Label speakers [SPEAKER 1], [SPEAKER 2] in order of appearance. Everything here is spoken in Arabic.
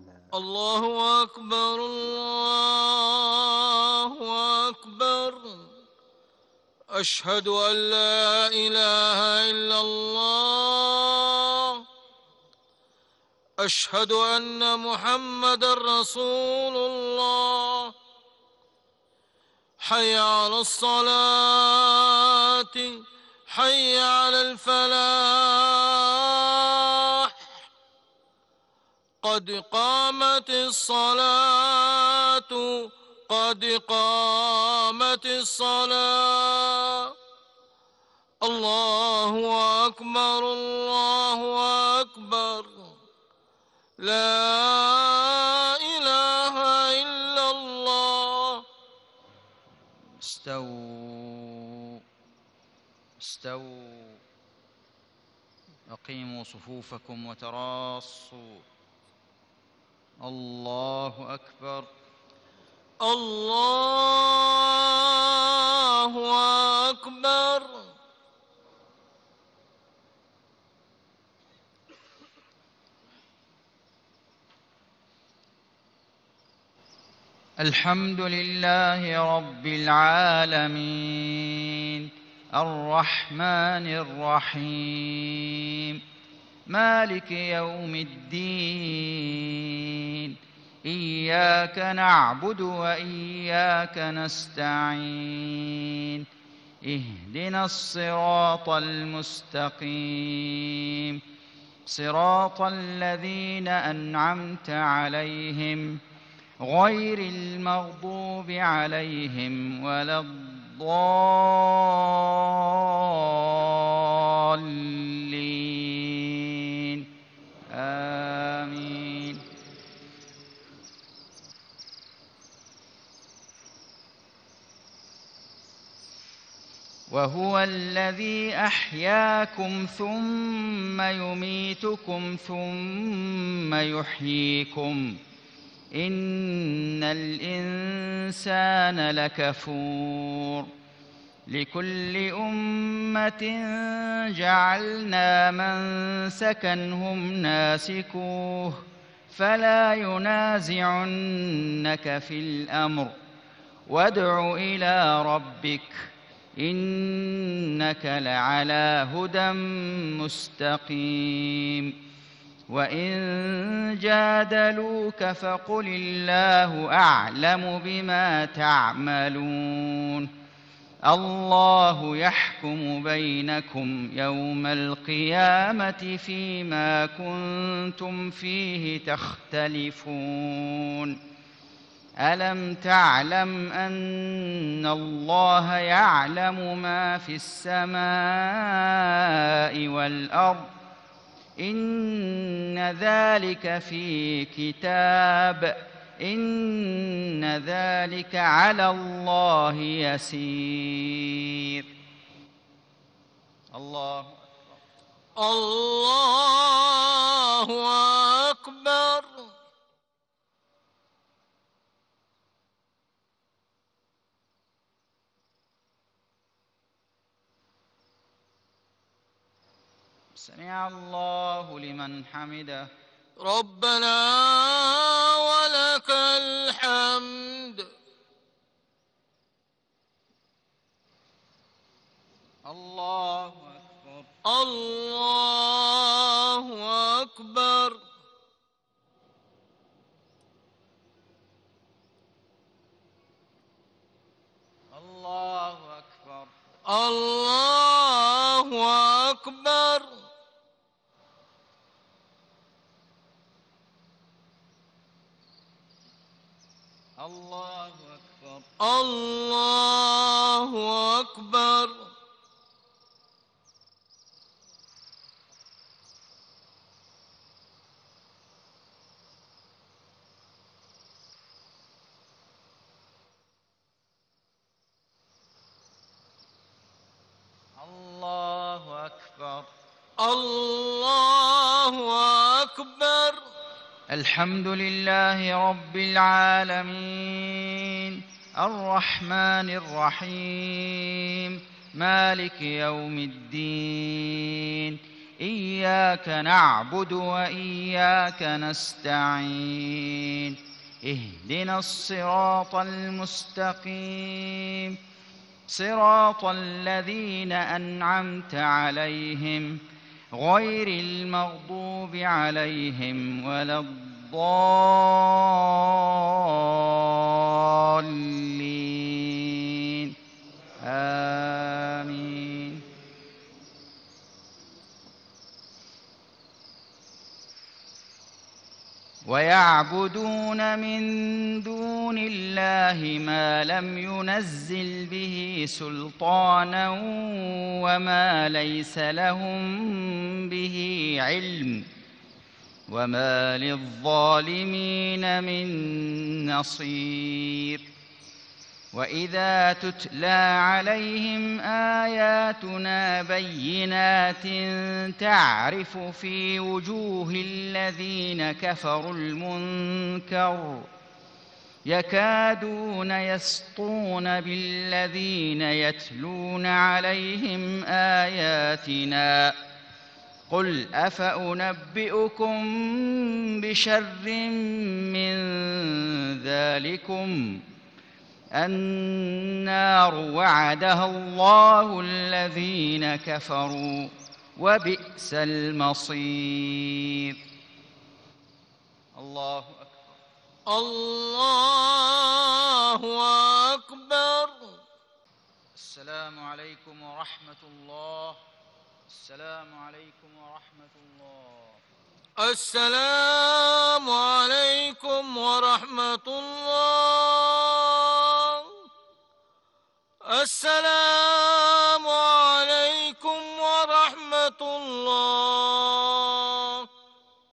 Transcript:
[SPEAKER 1] الله أكبر الله أكبر. أشهد أن لا إله إلا الله. أشهد أن محمدًا رسول الله. حي على الصلاة، حي على الفلاح. قد قامت الصلاة، قد قامت الصلاة. الله أكبر الله أكبر. لا إله إلا الله.
[SPEAKER 2] استووا استووا. أقيموا صفوفكم وتراصوا. الله أكبر.
[SPEAKER 1] الله أكبر.
[SPEAKER 2] الحمد لله رب العالمين، الرحمن الرحيم، مالك يوم الدين. إياك نعبد وإياك نستعين. اهدنا الصراط المستقيم، صراط الذين أنعمت عليهم غير المغضوب عليهم ولا الضالين. آمين. وهو الذي أحياكم ثم يميتكم ثم يحييكم. إن الإنسان لكفور. لكل أمة جعلنا منسكا هم ناسكوه فلا ينازعنك في الأمر وادع إلى ربك إنك لعلى هدى مستقيم. وإن جادلوك فقل الله أعلم بما تعملون. الله يحكم بينكم يوم القيامة فيما كنتم فيه تختلفون. ألم تعلم أن الله يعلم ما في السماء والأرض؟ إن ذلك في كتاب. إن ذلك على الله يسير. الله أكبر.
[SPEAKER 1] الله أكبر.
[SPEAKER 2] سمع الله لمن حمده.
[SPEAKER 1] ربنا ولك الحمد.
[SPEAKER 2] الله أكبر.
[SPEAKER 1] الله أكبر.
[SPEAKER 2] الله أكبر.
[SPEAKER 1] الله أكبر.
[SPEAKER 2] الله أكبر.
[SPEAKER 1] الله أكبر.
[SPEAKER 2] الله أكبر.
[SPEAKER 1] الله أكبر.
[SPEAKER 2] الحمد لله رب العالمين، الرحمن الرحيم، مالك يوم الدين. إياك نعبد وإياك نستعين اهدنا الصراط المستقيم صراط الذين أنعمت عليهم غير المغضوب عليهم ولا الضالين آمين. ويعبدون من دون الله ما لم ينزل به سلطانا وما ليس لهم به علم وما للظالمين من نصير. وإذا تتلى عليهم آياتنا بينات تعرف في وجوه الذين كفروا المنكر يكادون يسطون بالذين يتلون عليهم آياتنا قل أفأنبئكم بشر من ذلكم النار وعدها الله الذين كفروا وبئس المصير. الله أكبر.
[SPEAKER 1] الله أكبر.
[SPEAKER 2] السلام عليكم ورحمة الله. السلام عليكم ورحمة الله.
[SPEAKER 1] السلام عليكم ورحمة الله. السلام عليكم ورحمة الله.